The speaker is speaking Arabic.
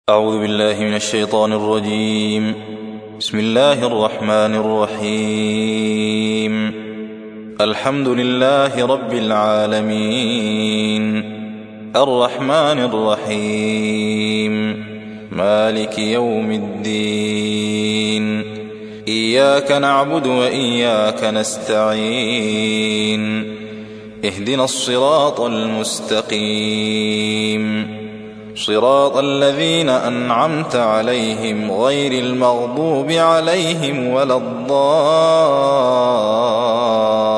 أعوذ بالله من الشيطان الرجيم. بسم الله الرحمن الرحيم. الحمد لله رب العالمين، الرحمن الرحيم، مالك يوم الدين، إياك نعبد وإياك نستعين، اهدنا الصراط المستقيم، صراط الذين أنعمت عليهم غير المغضوب عليهم ولا الضالين.